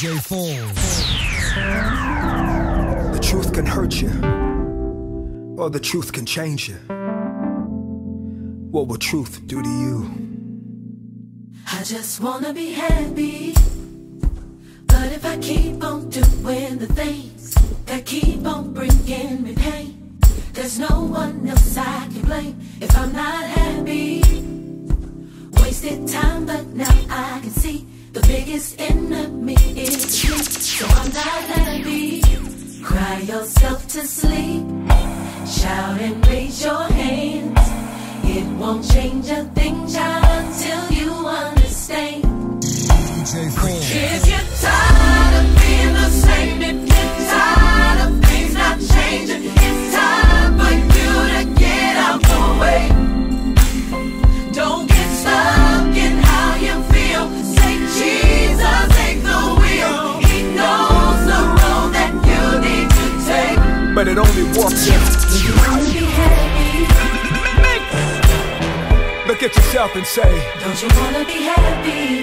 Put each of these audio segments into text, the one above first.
DJ Falls. The truth can hurt you, or the truth can change you. What will truth do to you? I just wanna be happy, but if I keep on doing the things that keep on bringing me pain, there's no one else I can blame if I'm not happy. Wasted time, but now I can see the biggest enemy is me. So I'm not happy. Cry yourself to sleep, shout and raise your hands. It won't change a thing, child, until you understand. If you're tired of being the same, if you're tired of things not changing, it's time for you to get out the way. Don't get stuck in how you feel. Say, Jesus, take the wheel. He knows the road that you need to take. But it only works if you want to be happy. Look at yourself and say, don't you wanna be happy?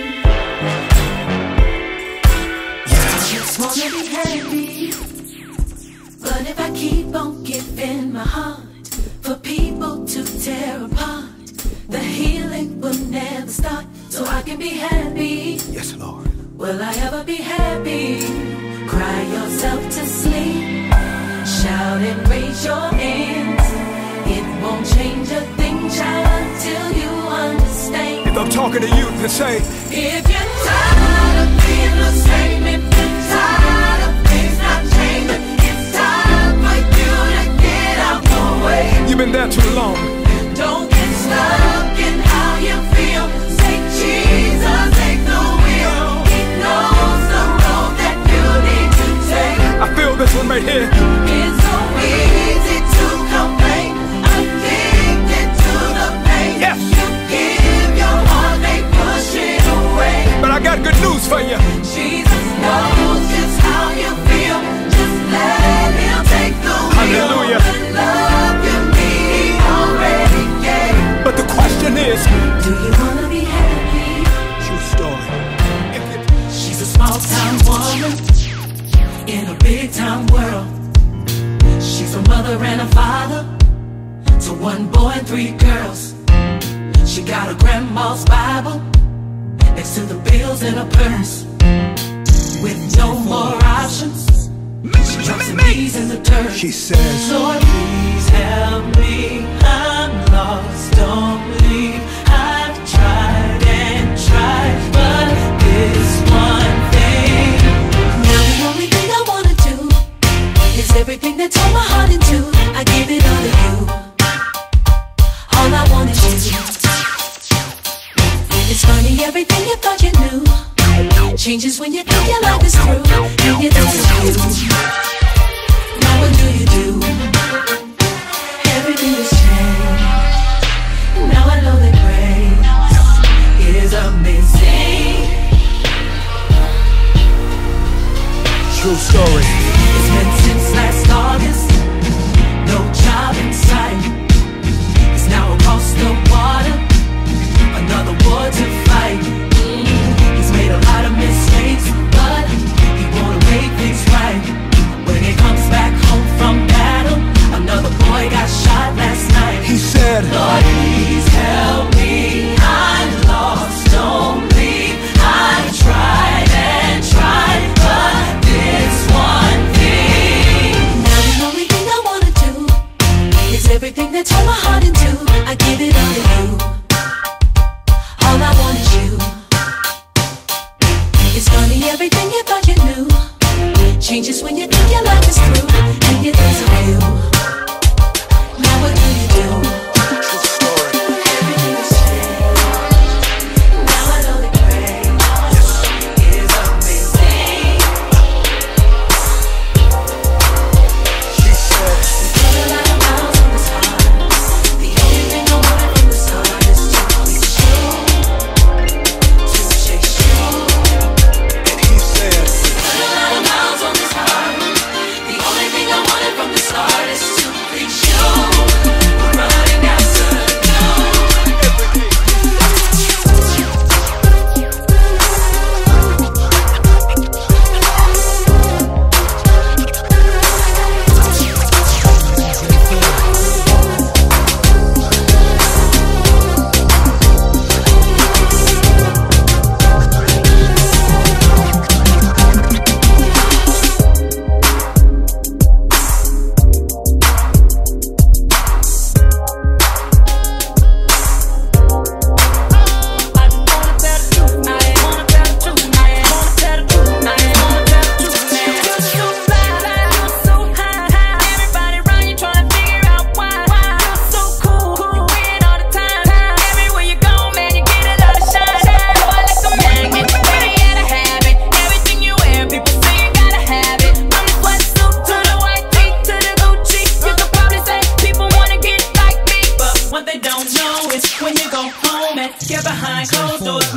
I just wanna be happy. But if I keep on giving my heart for people to tear apart, the healing will never start. So I can be happy. yes, Lord. Will I ever be happy? Cry yourself to sleep, shout and raise your hands. It won't change a thing, child, until you understand. If I'm talking to you, then say, if you're tired of being the same, if you're tired of things not changing, it's time for you to get out the way. you've been there too long. Don't get stuck in how you feel. Say, Jesus, take the wheel. He knows the road that you need to take. I feel this one right here. It's so easy to complain, addicted to the pain. Yes. You give your heart, they push it away. But I got good news for you. Jesus knows just how you feel. Just let him take the wheel. Hallelujah. The love you need, he already gave. But the question is, Do you wanna be happy? true story. She's a small town woman in a big town world. She's a mother and a father to one boy and 3 girls. She got a grandma's Bible next to the bills in her purse. With no more options, she drops her knees in the dirt. She says, Lord, please help me, I'm lost, don't leave. I've tried and tried, but this one thing. Now the only thing I wanna do is everything that tore my heart into. I give it all to you. All I want is you. It's funny, everything you thought you knew changes when you think your life is through. And you think it's you. Now what do you do? Everything has changed. Now I know that grace is amazing. true story. It's been since last August, no job in sight. He's now across the water, another war to fight. He's made a lot of mistakes, but he wanna make things right. When he comes back home from battle, another boy got shot last night. He said,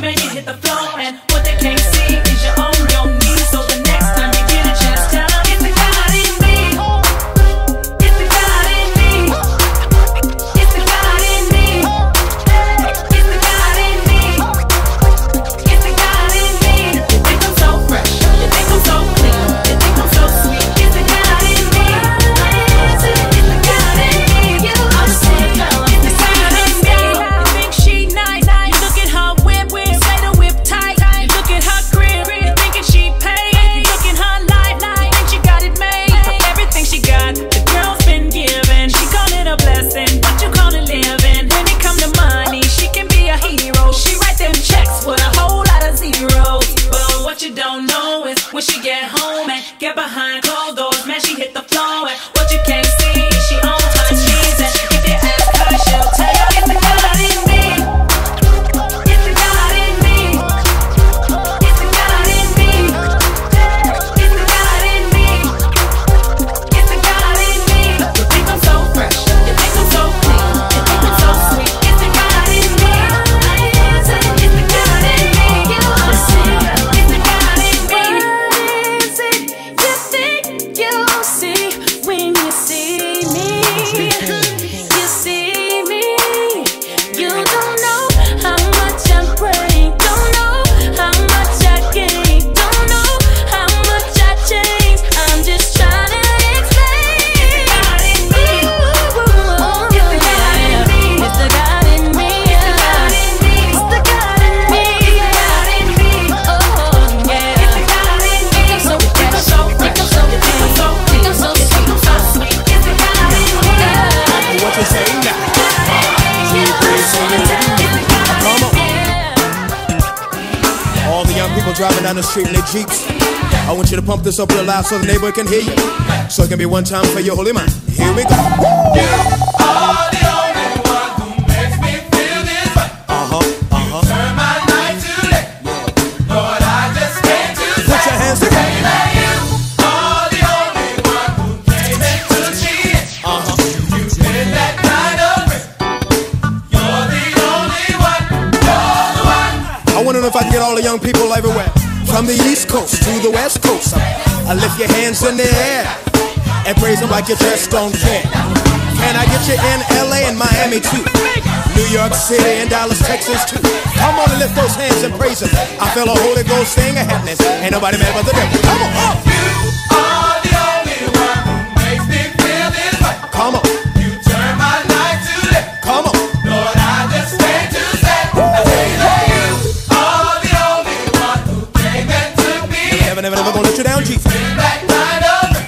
man, you hit the floor, and what they can't see is you're on your knees. So the next time you get a chance, tell them it's the God in me. It's the God in me. It's the God in me. It's the God in me. It's the God in me. You think I'm so fresh? You think I'm so clean? You think I'm so sweet? It's the God in me. It's the God in me. I'm saying it's the God in me. You think she nice? You look at her whip, say the whip tight. You look at her crib, you thinking she paid. You look at her life, you think she got it made. Everything she got, the girl's been given. She call it a blessing, but you call it living. When it come to money, she can be a hero. She write them checks with a whole lot of zeros. But what you don't know is when she get home and get behind closed doors, man, she hit the floor. And what you can't see is she on her knees. And if you ask her, she'll tell you it's the God in me. It's the God in me. It's the God in me. It's the God in me. It's the God in me. You think I'm so fresh? You think I'm so clean? You think I'm so sweet? It's the God in me. It's the God in me. I'm saying it's the God in me. What is it you think you see when you see me? You see me. You don't know how much I'm praying. Don't know how much I gain. Don't know how much I change. I'm just trying to explain. It's the God in me. It's the God in me. It's the God in me. Oh yeah. It's the God in me. So fresh, so clean, so sweet, so sweet. It's the God in me. What you say now? Come on. All the young people driving down the street in their Jeeps, I want you to pump this up real loud so the neighbor can hear you. So it can be one time for your holy mind. Here we go. You are the only one who makes me feel this way. Turn my night to day. Lord, I just came to say, Put your hands together. baby, you are the only one who came into me. You did that kind of thing. You're the only one. You're the one. I want to know if I can get all the young people everywhere, from the East Coast to the West Coast. I lift your hands in the air and praise them like you just don't care. Can I get you in LA and Miami too? New York City and Dallas, Texas too. Come on and lift those hands and praise them. I feel a Holy Ghost thing of happiness. Ain't nobody mad but the devil. Come on, up. You are the only one who makes me feel this way. Come on, You turn my night to day. come on. Lord, I just came to say, baby, you are the only one who came and took me in. Never, never, never gonna let you down, Jesus. That kind of thing.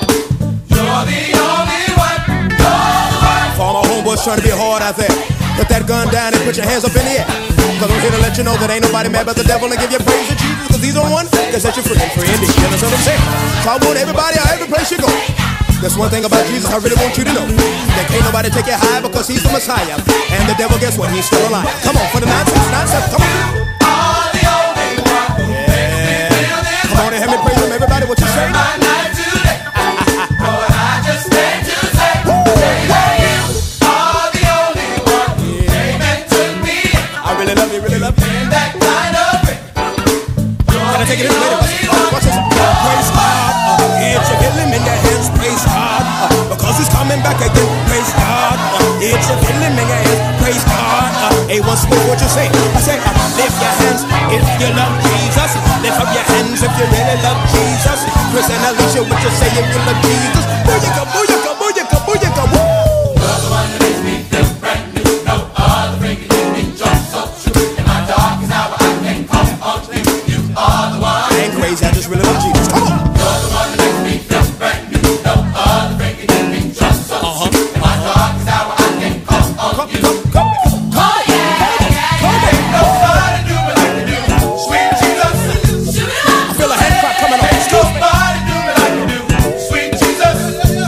You're the only one. You're the one. For all my homeboys trying to be hard out there, put that gun down and put your hands up in the air. Cause I'm here to let you know that ain't nobody mad but the devil, and give you praise to Jesus. Cause he's the one that set you free. And free indeed. You understand what I'm saying? So I want everybody out every place you go. There's one thing about Jesus I really want you to know. That can't nobody take you high because he's the Messiah. And the devil, guess what? He's still alive. Come on, for the 9-6, 9-7, come on. Are the only one who makes me feel this Come on and help me praise him. Everybody, what you say? my night to day. Lord, I just came to say, baby, you are the only one who came and took me in. I really love you, really love you. That kind of thing. Can I take it in later? Watch this. Praise God. It's a feeling in your hands. Praise God. Because he's coming back again. Praise God. It's a feeling in your hands. Praise God. Hey, once more, what you say? I say, lift your hands if you love Jesus. Lift up your hands if you really love Jesus. Chris and Alicia, what you say if you love Jesus? Booyaka, booyaka, booyaka, booyaka, woo! You're the one that makes me feel brand new. No other freaking you need joy so true. In my darkest hour, I can call on you. You are the one. I ain't crazy, I just really love Jesus. Come on! You're the one that makes me feel brand new. No other freaking you need joy so true. In my darkest hour, I can call on you. Come. Oh yeah, nobody do me like you do. Sweet Jesus. I feel a hand clap coming on. Excuse me. Nobody do me like you do. Sweet Jesus.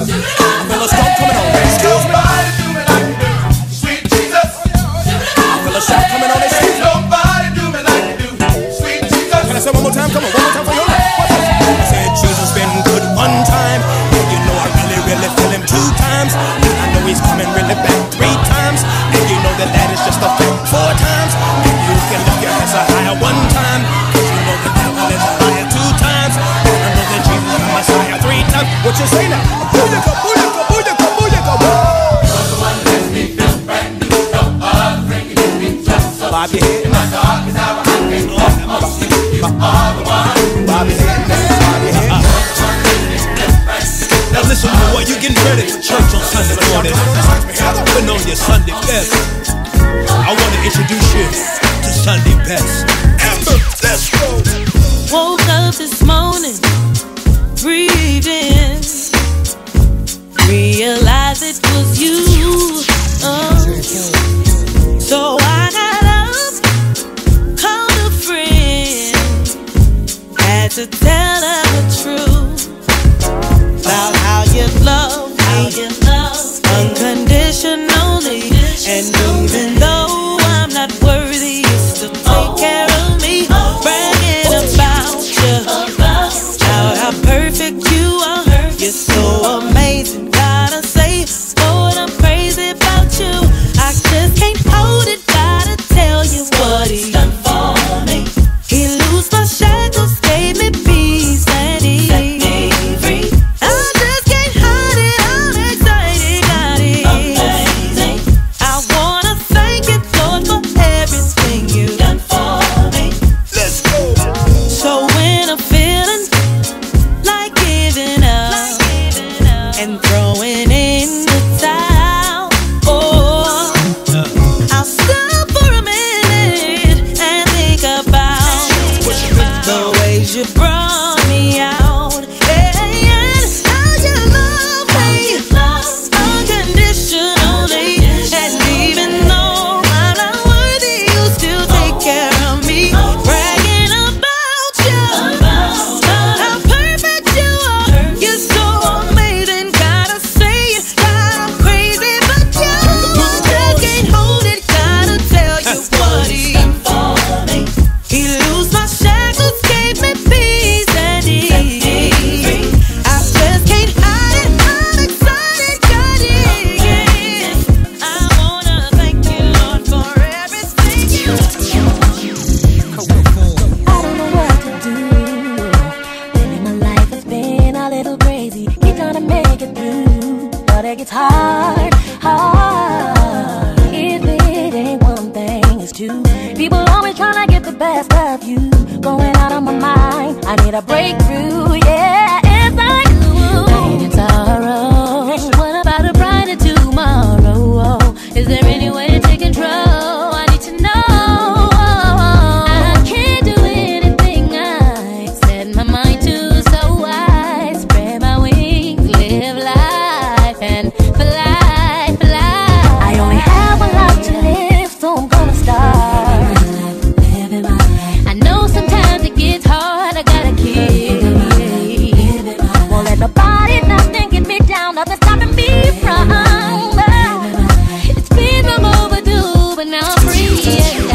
I feel a storm coming on. Excuse me. Nobody do me like you do. Sweet Jesus. I feel a shout coming on. Excuse me. Nobody do me like you do. Sweet Jesus. Can I say one more time? Come on, one more time for your life. I said Jesus been good one time, and you know I really, really feel him 2 times. And I know he's coming really back 3 times, and you know that is just a fact 4 times. And you can lift your hands so high you say now? Booyaka, booyaka, booyaka, booyaka, woo! You're the one that makes me feel brand new. No other thing you give me just so. Bob your head. In my darkest hour, I can't get enough of you. You are the one. Bob your head, bob your head. Now listen, boy, you getting ready for church on Sunday morning. Putting on your Sunday best. I want to introduce you to Sunday best. Amber, let's go. Woke up this morning, breathed in, realized it was you. So I got up, called a friend, had to tell her the truth about how you love me unconditionally, and even though I'm not worthy, you still take care of me, bragging about you, about how perfect you are. You're so amazing, gotta say, Lord, I'm crazy about you. I just can't hold it, gotta tell you what he's done for me. He loosed my shackles, gave me peace, and he set me free. I just can't hide it, I'm excited, got it amazing. I wanna thank you, Lord, for everything you've done for me. Let's go. So when I'm feeling like giving up and throwing in the towel, oh, I'll stop for a minute and think about the ways you brought me out, and how you love me unconditionally, and even though I'm not worthy, you still take care of me, bragging about you, about how perfect you are. You're so amazing, gotta say it, I'm crazy but you. Just can't hold it, gotta tell you what he's done for me. He loosed my shackles, gave me peace, and he I just can't hide it, I'm excited, got it. I wanna thank you, Lord, for everything you I don't know what to do. Living my life has been a little crazy. Keep trying to make it through, but it gets hard, hard. If it ain't one thing, it's two. People always trying to get the best of you. Going out of my mind, I need a breakthrough, yeah, it's like pain and sorrow. What about a brighter tomorrow? Is there any way to take control? I need to know. I can't do anything I set my mind to, so I spread my wings, live life and fly, fly. I only have one life to live, so I'm gonna start living my life. I know sometimes it gets hard, I gotta keep won't let nobody, nothing get me down, nothing stopping me from it's been long overdue, but now I'm free and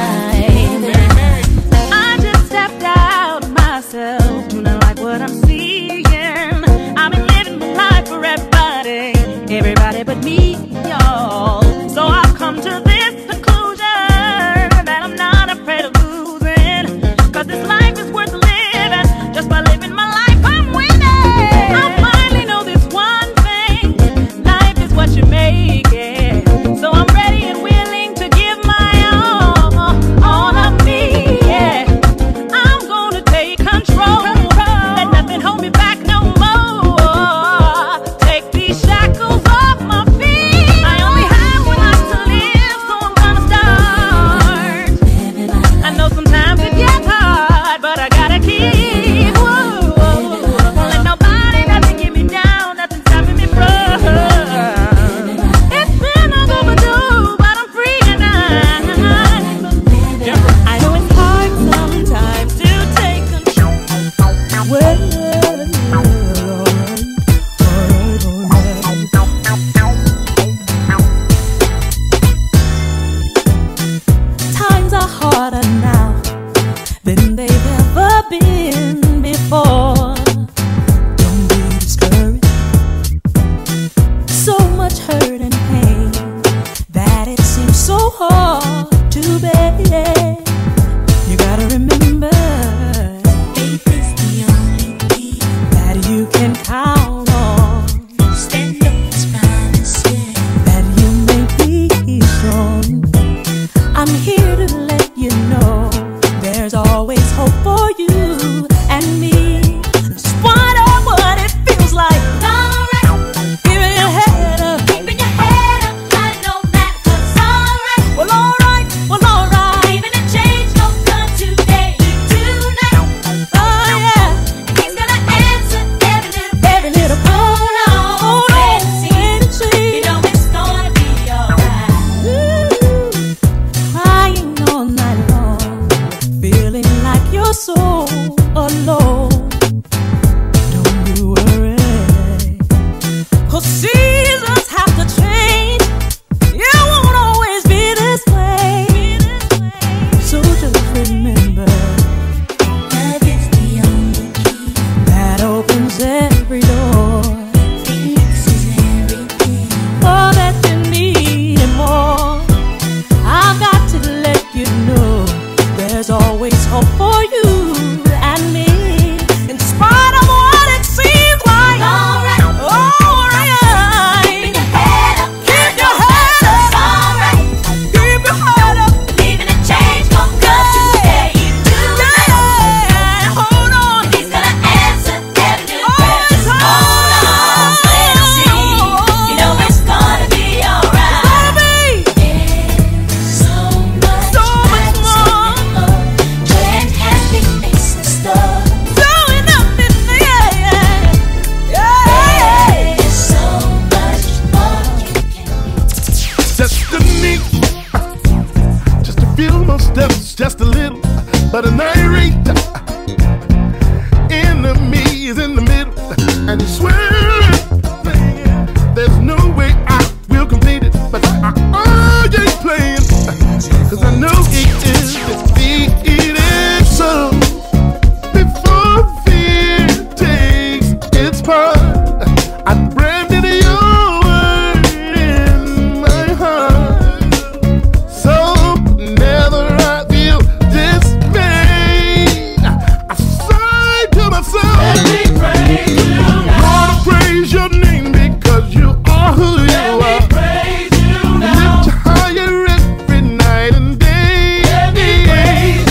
I just stepped out of myself, do not like what I'm seeing. I've been living my life for everybody but me, y'all. So I've come to this conclusion that I'm not afraid of losing, 'cause this life is worth living. Just by living my life, I'm winning. I finally know this one thing: life is what you make it. So I'm ready and willing to give my all of me, yeah. I'm gonna take control. Let nothing hold me back no more. Take these shackles off my feet. I only have one life to live, so I'm gonna start. I know sometimes it gets hard, but I gotta keep. Won't let nobody, nothing get me down, nothing stopping me from. It's been long overdue, but I'm free tonight. I know it's hard sometimes to take control. Times are harder now. so alone. Don't you worry, 'cause seasons have to change. It won't always be this way. So just remember, love is the only key that opens every door. fixes everything. All that you need and more. I've got to let you know there's always hope for you and me. In spite of what it seems like. Alright. Alright. Keep your head up. Keep your head up. It's alright. Keep your head up. Believing a change gon' come today. You do that. Yeah. Hold on. He's gonna answer every Oh, prayer. it's Just hold on, wait and see. You know it's gonna be alright. There's so much more. Joy and happiness in store. Throwing up in the air. Yeah. There's so much more you can Destiny. Just a few more steps, just a little, but an irate enemy is in the middle, and he's swearing there's no way I will complete it, but I ain't playing, 'cause I know it is defeated. So before fear takes its part, I branded your word in my heart. So never I feel dismayed. I say to myself, Lord, I praise your name because you are who you are. Lift you higher every night and day.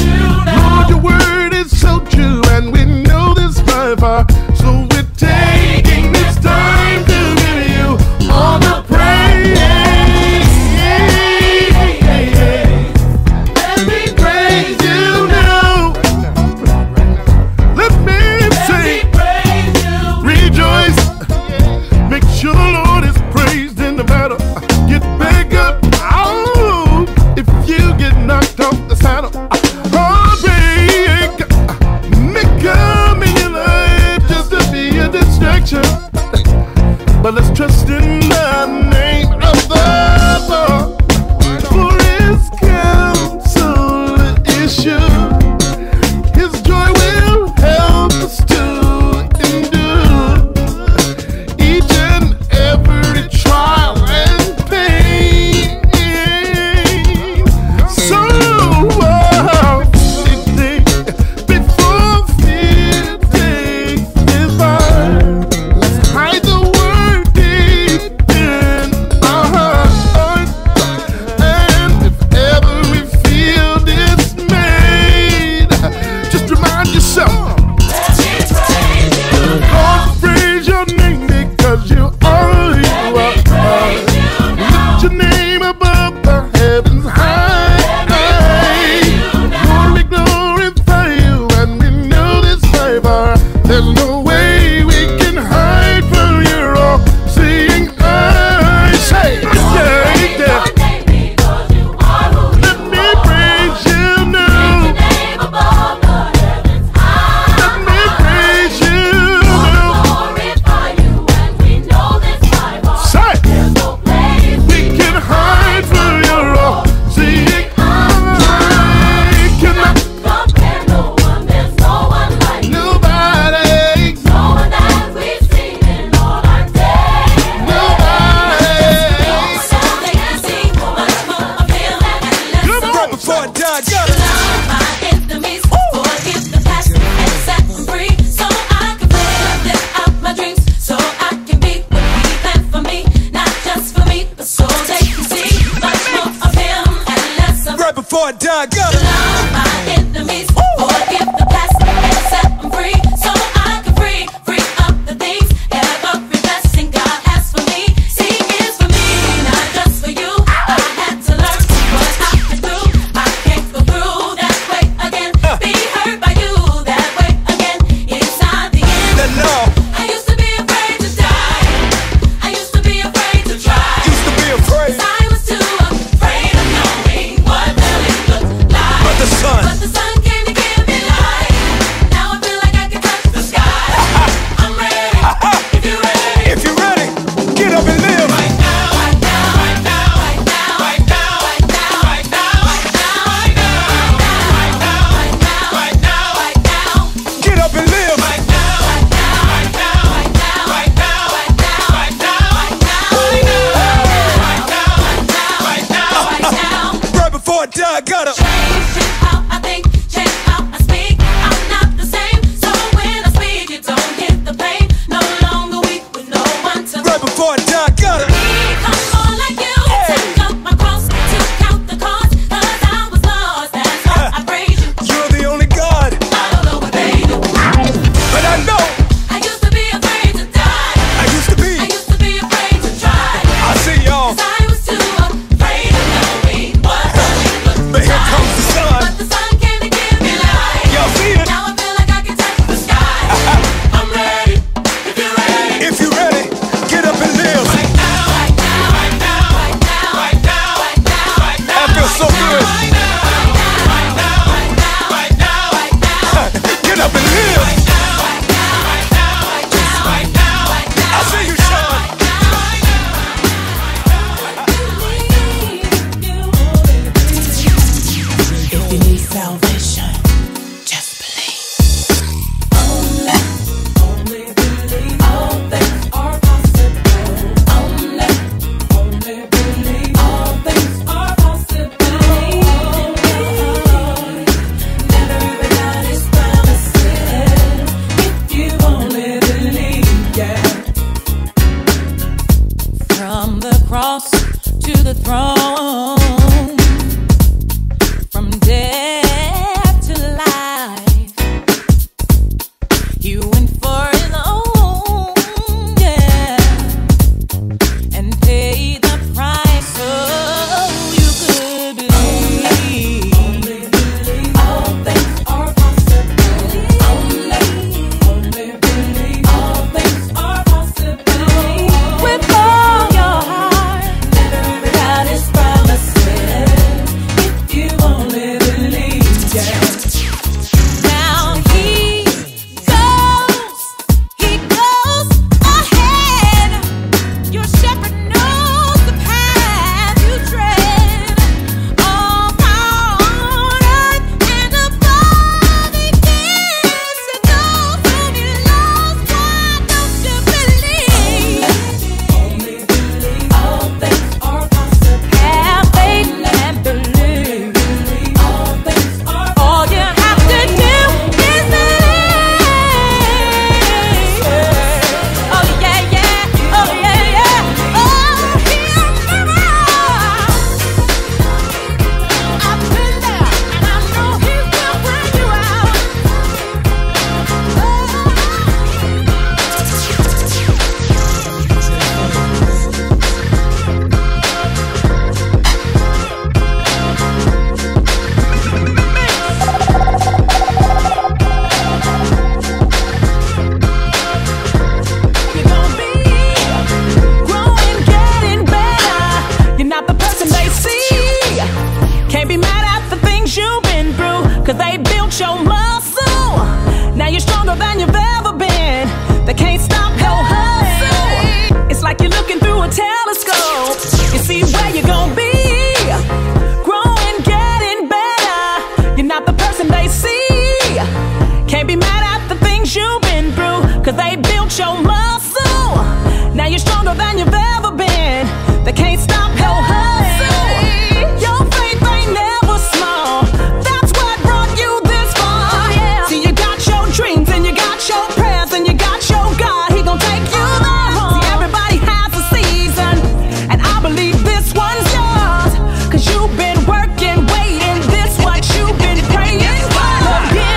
built your muscle. Now you're stronger than you've ever been. They can't stop your hustle. It's like you're looking through a telescope. You see where you're gonna be. Growing, getting better. You're not the person they see. Can't be mad at the things you've been through, 'cause they built your muscle. Now you're stronger than you've ever been. They can't stop your hustle. Your faith ain't never small. That's what brought you this far. See, you got your dreams and you got your prayers and you got your God. He gon' take you there. See, everybody has a season, and I believe this one's yours, 'cause you've been working, waiting. This what you've been praying for. Go get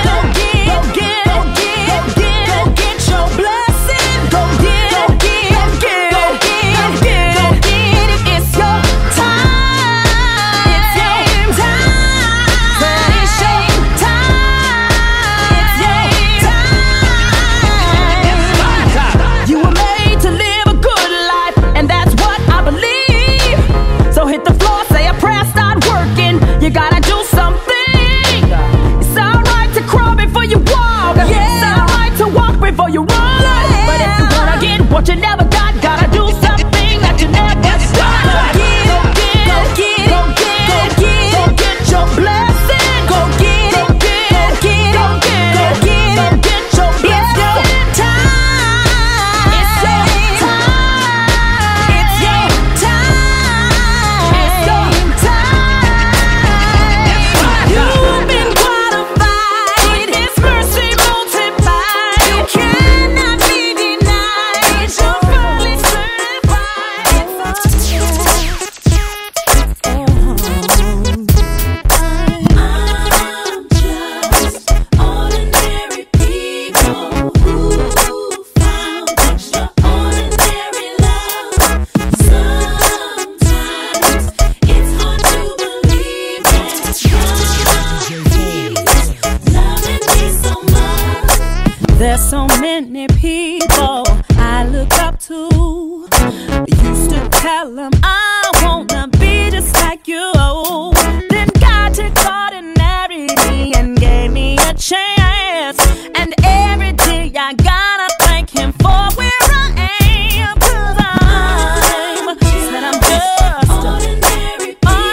your blessing. Go get it. It's your time. It's your time. It's your time. It's your time. You were made to live a good life, and that's what I believe. So hit the floor, say a prayer, start working. You gotta do something. It's alright to crawl before you walk. It's alright to walk before you run. But if you wanna get what you never got, gotta do something that you never done. Go get your blessing. Go get your blessing. It's your time. It's your time. It's your time. It's your time. You've been qualified. His mercy multiplied. You cannot be denied. You're fully certified. I'm just ordinary people who found extraordinary love. Sometimes it's hard to believe that loving me so much. There's so many people I look up to. Used to tell them I wanna be just like you. Then God took ordinary me and gave me a chance. And every day I gotta thank Him for where I am. 'Cause I'm just ordinary.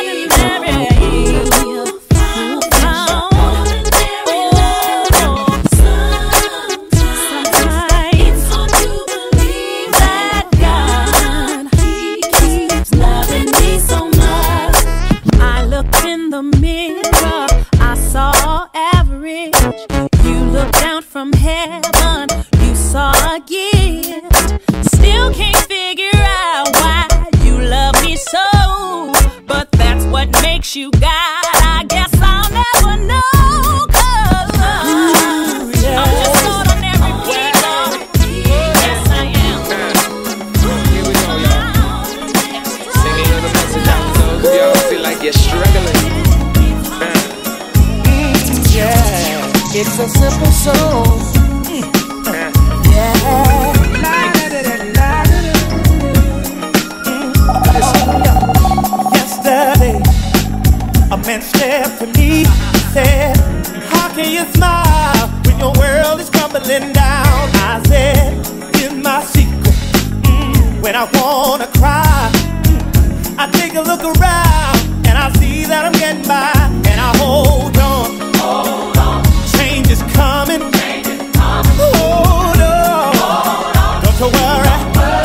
Sometimes it's hard to believe that God, He keeps loving me so much. I looked in the mirror, I saw average. You looked down from heaven, you saw a gift. Still can't figure out why you love me so, but that's what makes you God. I guess I'll never know, 'cause I'm just ordinary people. Yes, I am. Here we go, y'all. Singing on the message out to those of y'all who feel like you're struggling. Yeah, it's a simple song. Yesterday, a man stepped to me and said, how can you smile when your world is crumbling down? I said, here's my secret. When I wanna cry, I take a look around and I see that I'm getting by, and I hold on. Change is coming. Hold on. Don't you worry.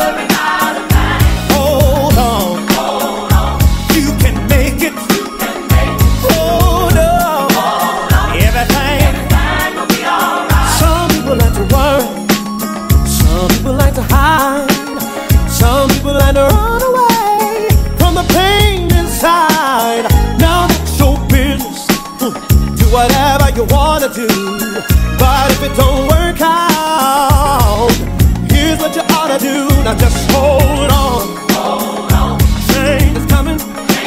Hold on. You can make it. Hold on. Everything will be alright. Some people like to worry. Some people like to hide. Some people like to run away from the pain inside. Now that's your business. Do whatever you wanna do. But if it don't work out, here's what you ought to do. Now just hold on. Change is coming.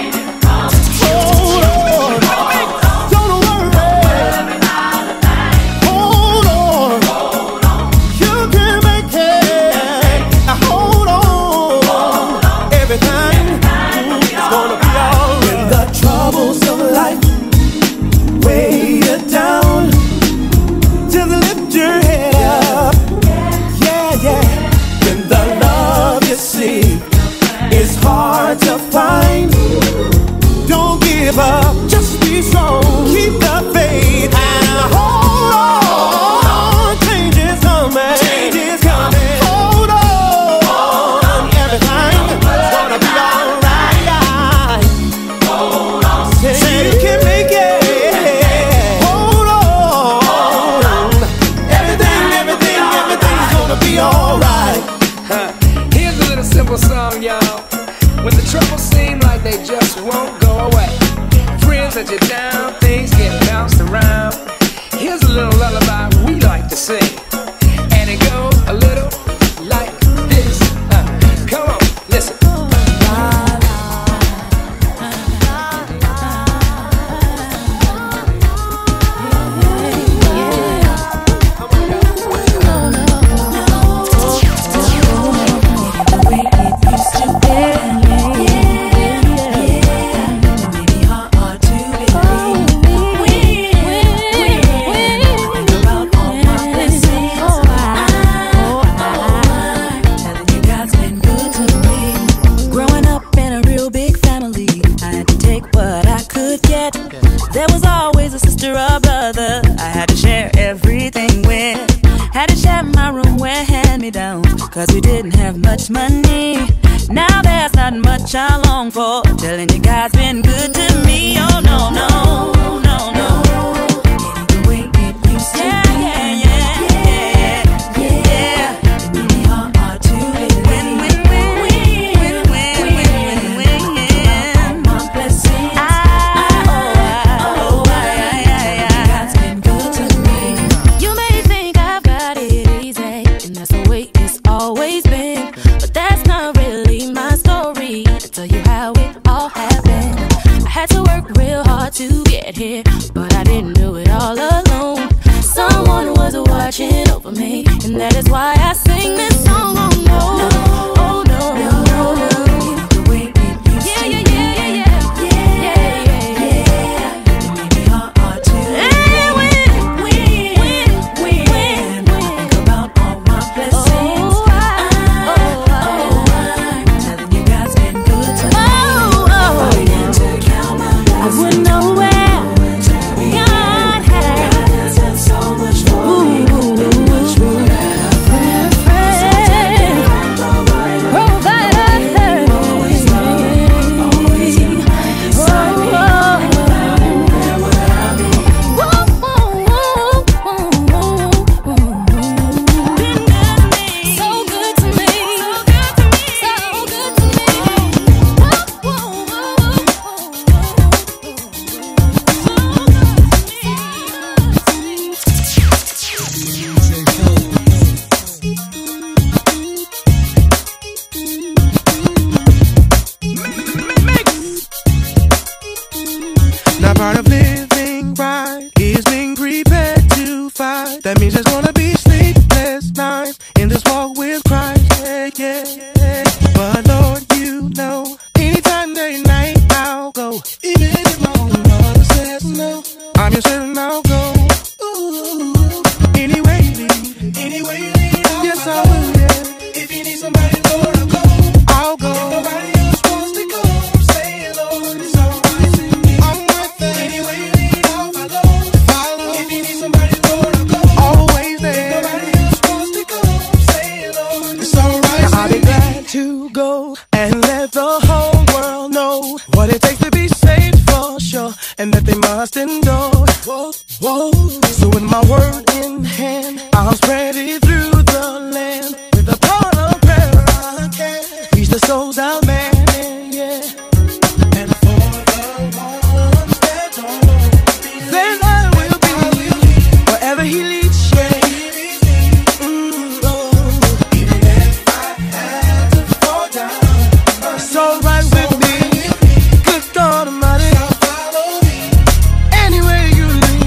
Hold on. Don't worry. Hold on. You can make it. Now hold on. Everything is gonna be alright. When the troubles of life weigh you down, cause we didn't have much money. Now there's not much I long for. Telling you God's been good to me. Oh no, no, no, no. The way it used to be. To get here, but I didn't do it all alone. Someone was watching over me, and that is why I sing this song. Oh no, oh no, no, no, no. The way it used to be. It made me hard to when think about all my blessings. I'm telling you God's been good to me. I wouldn't know where God has done so much for me. Much more than always beside me. Where would I be? So good to me. So good to me. Now part of living right is being prepared to fight. That means there's gonna be sleepless nights in this walk with Christ. Yeah, yeah, yeah. But Lord, you know, anytime, day, night, I'll go. Even if my own mother says no, I'm your servant, I'll go. Ooh. Anyway you lead, yes I will, yeah. If you need somebody, Lord, I'll go. If nobody else wants to go, say it, Lord, it's alright with me. I'm with it. Anyway you lead, I'll follow. If you need somebody, Lord, always there. If nobody else wants to go, say it, Lord, it's alright. Now I'll be glad to go and let the whole world know what it takes to be saved for sure, and that they must endure. Whoa, whoa. So with my word in hand, I'll spread it through the land. With the power of prayer, I can reach the souls out there, yeah. And for the ones that don't know, then I will be wherever He leads, yeah. Even if I had to fall down, it's alright with me. Good God Almighty, anywhere you lead,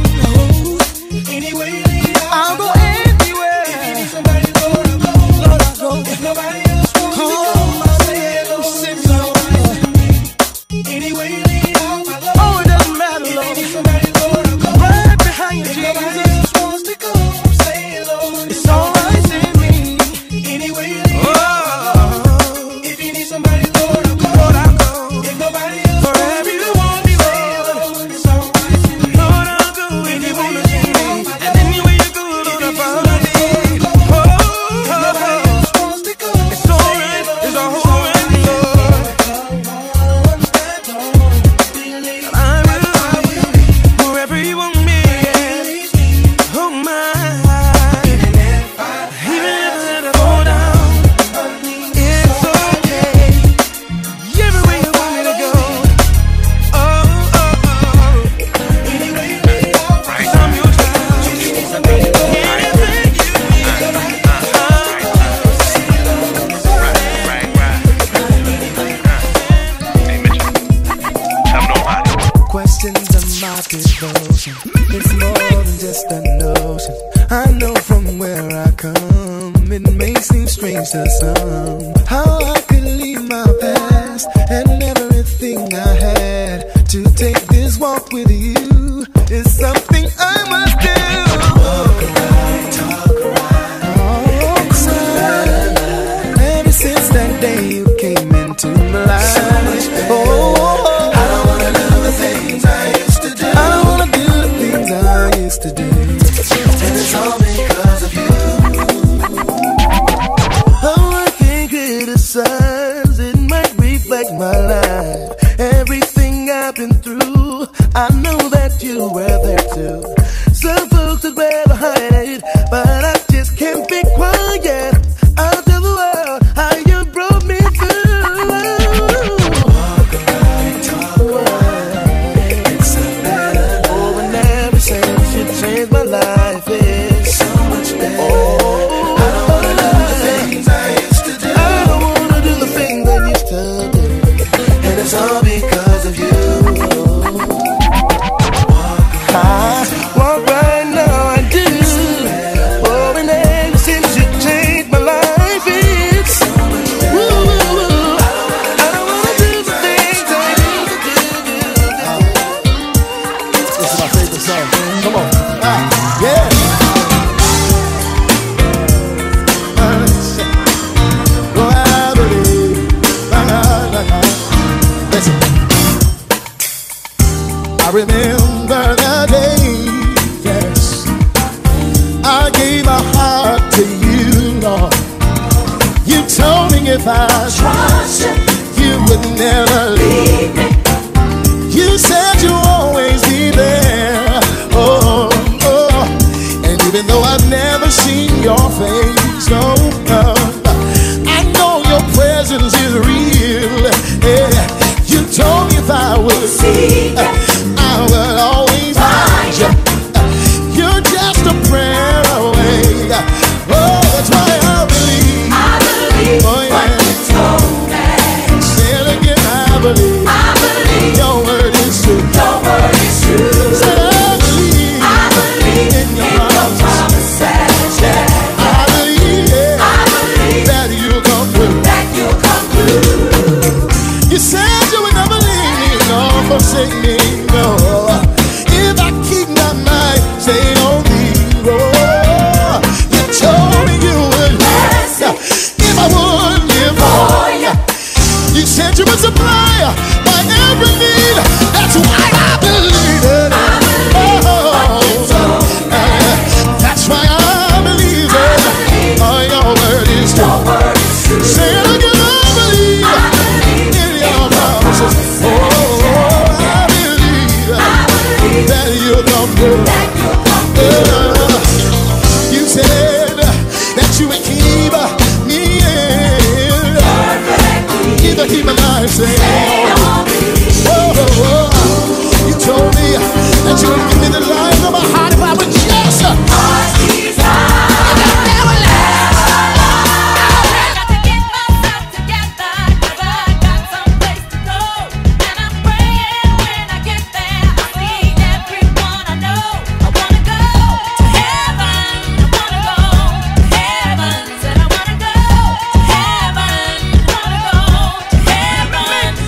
I'll go anywhere. If you need somebody, Lord, I'll go. If nobody else wants to go, say it, Lord, it's alright with me. Anywhere you lead, I'll follow. Oh, it doesn't matter, Lord. If you need somebody, Lord, I'll go. Right behind you, Jesus. If nobody else wants to go, say it, Lord, it's alright with me. Anywhere you lead, I'll go. If you need somebody, Lord, I'll go. If nobody else wherever you want me, Lord, it's alright with me. Lord, I'll go. Anywhere you lead, I'll follow. And anywhere you go, Lord, I'll follow me. It's alright, it's alright, Lord. I will be wherever you want me. Oh my, even if I fall down, it's okay. Everywhere you want me to go. Oh, oh, oh. Anyway, I'm your child. Anything you need. Questions of my devotion, it's more than just a notion. I know from where I come, it may seem strange to some, how I could leave my past and everything I had to take this walk with you. Is something I must do. Walk right, talk right, walk right. Ever since that day you came into my life, I don't wanna do the things I used to do. I don't wanna do the things I used to do. And it's all because of you. Oh, looks is way behind it, but I just can't be quiet. I'll tell the world how you brought me through. Walk away, talk away. It's a better life. Oh, and every since you changed my life, it's so much better. Oh, I don't wanna do the things I used to do. I don't wanna do the things I used to do, and it's all because of you. Walk right now, I do. Oh, and ever since you changed my life, it's woo, woo, woo. I don't wanna do the things I used to do. This is my favorite song. Come on. Yeah. Oh, I believe. Listen. I remember the day, yes, I gave my heart to you, Lord. You told me if I trust you, you would never leave me. You said you'll always be there. Oh, oh. And even though I've never seen your face, no, I know your presence is real. Yeah. You told me if I would see you, I will always find you. You're just a prayer away. Oh, that's why I believe. I believe what you told me. Say it again, I believe. I believe your word is true. Your word is true. Say I believe in your promises. Yeah. I believe, yeah, I believe that you'll come through. That you'll come through. You said you would never leave me, nor forsake me. No, if I keep my mind stayed on thee, oh, you told me you would bless if I would live for you. You said you would supply my every need. That's why I believe it. Oh, that's why I believe it. Oh, your word is true. Say it again, I believe in your promises. That you'll come through. You said that you would keep me in. Keep my life safe. You told me that you would give me the life of my heart if I would just heart desire. Never last. I got to get myself together, 'cause I got someplace to go, and I'm praying when I get there. I see everyone I know. I wanna go to heaven. I wanna go to heaven. Said I wanna go to heaven. I wanna go to heaven.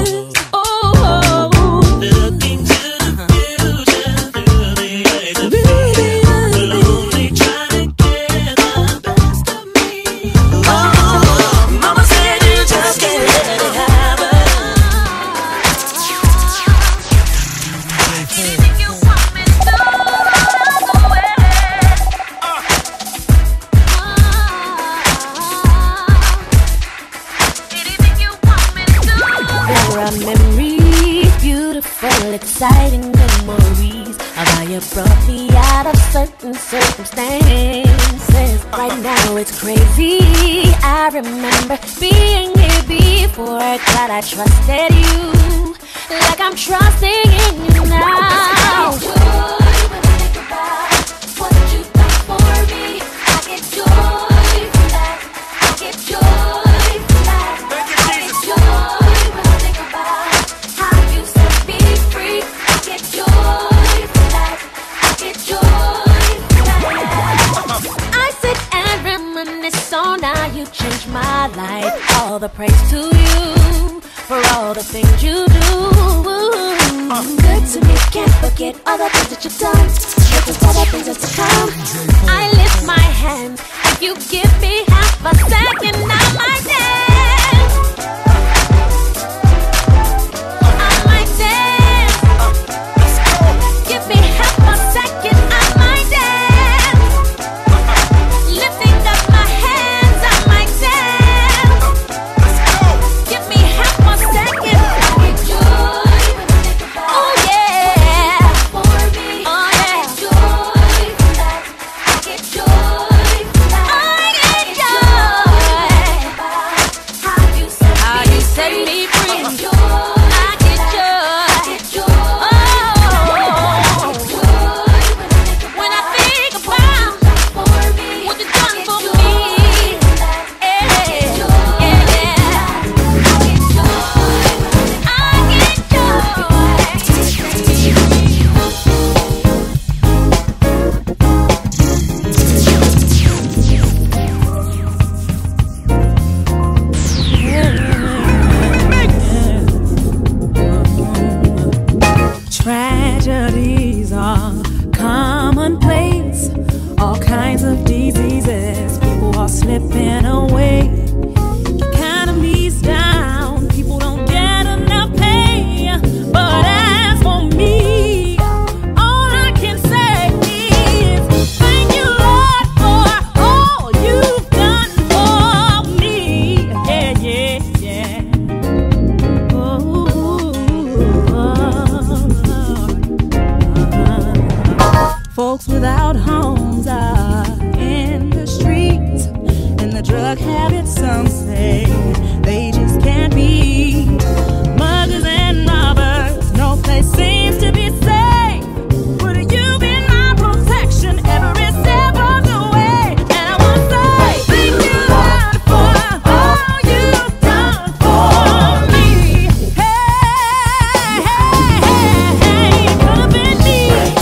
Exciting memories of how you brought me out of certain circumstances. Right now it's crazy. I remember being here before, glad I trusted you like I'm trusting in you now. So now you changed my life. All the praise to you for all the things you do. Good to me, can't forget all the things that you've done. Looking for the things that's to come. I lift my hands. If you give me half a second, I might dance. I might dance. Give me half a second, I might dance. Lifting up my hands, I might dance. Give me half a second. Oh yeah. Oh yeah. I get joy. How you set me free. I get joy. Oh. When I think about what you've done for me. Tragedies are commonplace. All kinds of diseases. People are slipping away. Economy's down. People don't get enough pay. But as for me, all I can say is thank you, Lord, for all you've done for me. Yeah, yeah, yeah. Folks without homes are in the streets, and the drug habits, some say they just can't be. Muggers and robbers, no place seems to be safe. But you've been my protection every step of the way. And I want to say thank you, Lord, for all you've done for me. Hey, hey, hey, hey, could have been me.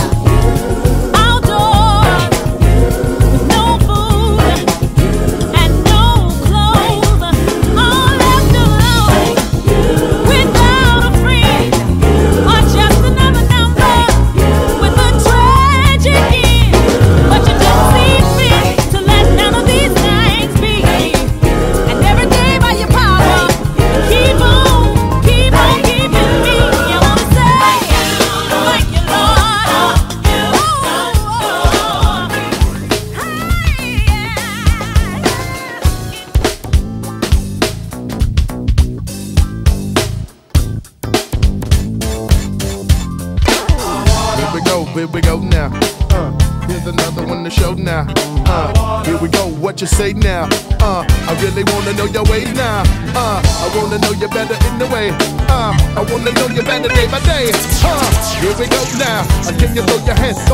Outdoors, with no food and no clothes, all left alone, without a friend, or just another number with a tragic end. But you just see fit to let none of these things be. And every day by your power, keep on keeping me. I wanna say thank you, Lord. Here we go now. Here's another one to show now. Here we go, what you say now? I really wanna know your ways now. I wanna know you better in the way. I wanna know you better day by day. Here we go now. Can you throw your hands? Go.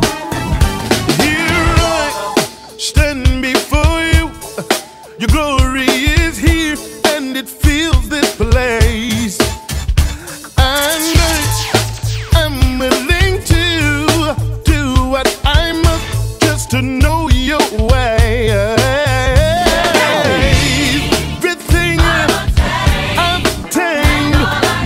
Here I stand before you. Your glory is here, and it fills this place. And I'm willing to do what I must just to know your way. Everything I've obtained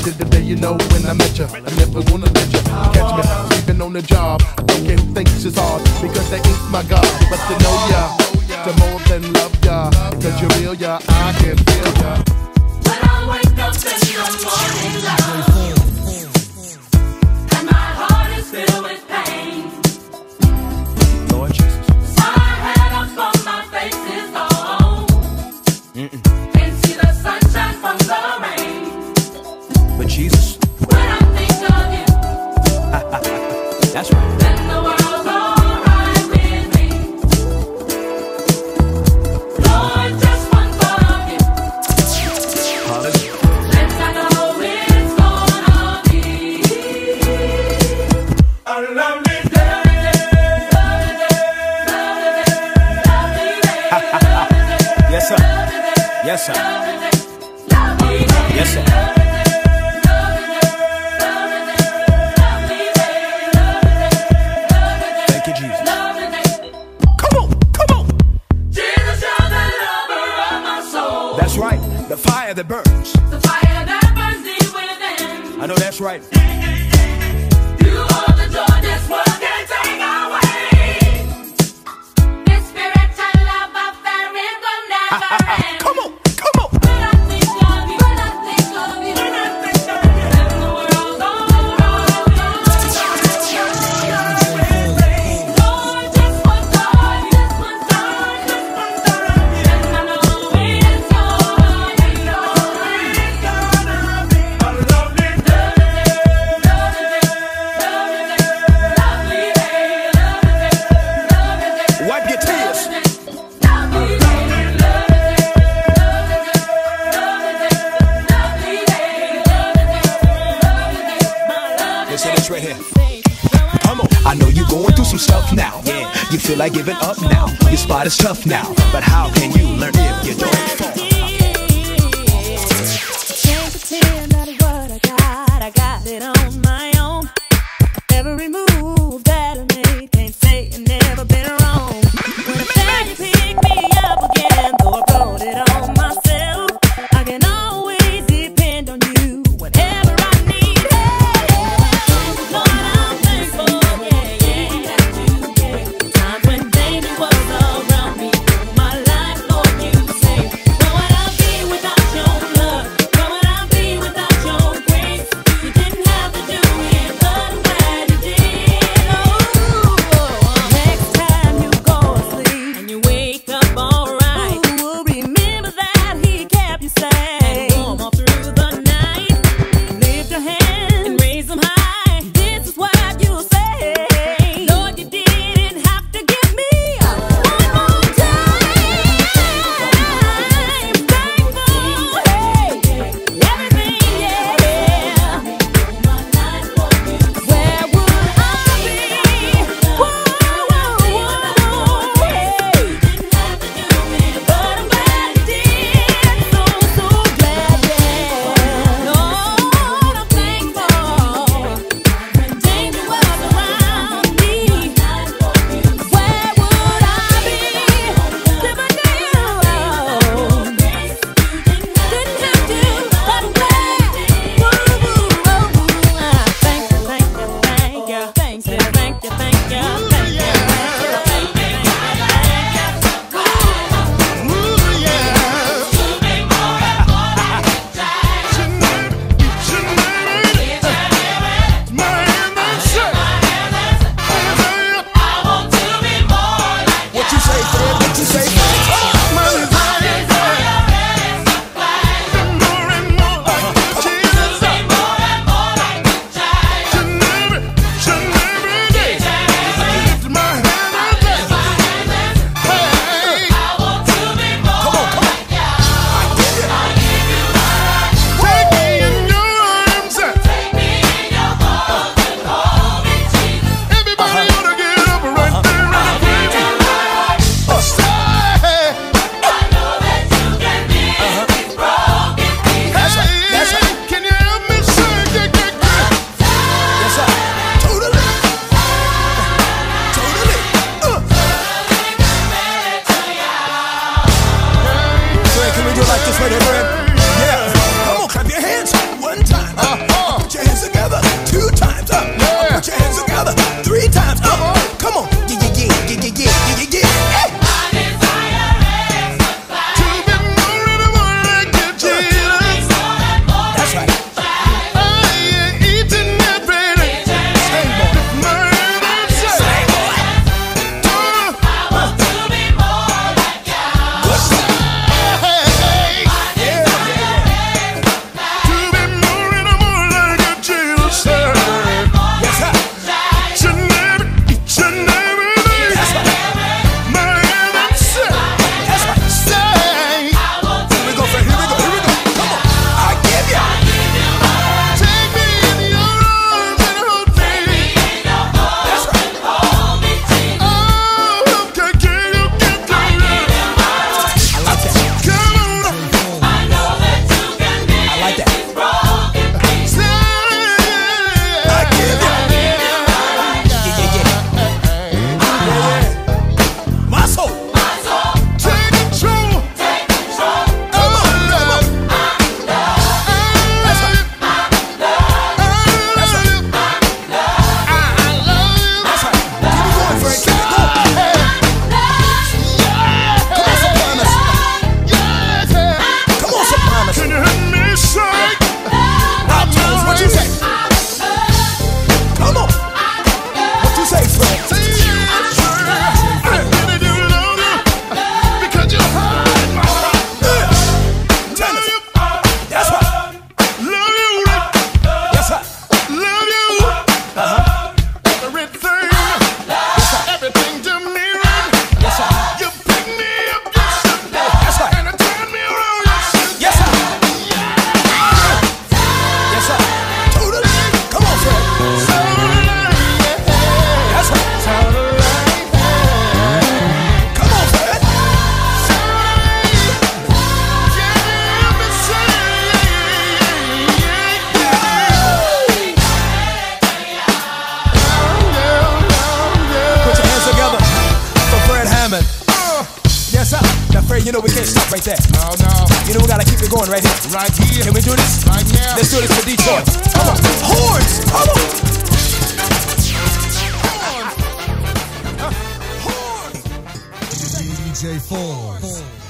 till the day you know when I met you. I never wanna let you catch me sleeping on the job. I don't care who thinks it's hard because they ain't my God. But to know ya, to more than love ya, because you're real, ya, I can feel ya. When I wake up in the morning light, and my heart is filled with pain, Lord Jesus. my head up on my face is gone. Can't see the sunshine from the rain. But Jesus, When I think of you, that's right. then the world's alright with me. Lord, just one thought of you, Hallelujah. and I know it's gonna be a lovely day. Yes, sir. Yes, sir. Yes, sir. Thank you, Jesus. Come on, come on. Jesus, you're the lover of my soul. That's right. The fire that burns. The fire that burns deep within. I know that's right. You are the joy this world can take away. This spiritual love affair it will never end. Come on, come on. When I think of you, when I think of you, when I think of you, then the world's alright. Lord, just one thought, just one thought, just one thought, and I know it's gonna be a lovely day. Wipe your tears. Listen to this right here. Come on. I know you're going through some stuff now. Yeah. You feel like giving up now. Your spot is tough now. But how can you learn if you don't fall? Can't pretend that is what I got it on my own. Every move that I made, can't say I've never been wrong. When I said you pick me up again, though I wrote it on myself, I can always depend on you whenever I need help. Lord, I'm thankful, yeah, that you gave. Times when danger was around me, my life, Lord, you saved. Know what I'd be without your love, know what I'd be without your grace. You didn't have to do it, but I'm glad you did. Oh, next time you go to sleep and you wake up alright, we'll remember that He kept you safe and warm all through the night. Lift your hands and raise them high. This is what you say. Lord, you didn't have to give me up one more time. Thankful, hey, everything, yeah. Where would I be? Whoa, hey. But I'm glad you did. So glad, yeah. Lord, I'm thankful. When danger was around me, where would I be? If I knew didn't have to, but I'm glad. Thank you, thank you, thank you, thank you, thank you, thank you, thank you. What you say, Fred? What you say? Can we do it like this right here, Fred? Yeah. Come on, clap your hands one time. right there. No, no. You know we gotta keep it going right here. Right here. Can we do this? Right now. Let's do this for Detroit. Come on. Horns! Come on! DJ Forbes.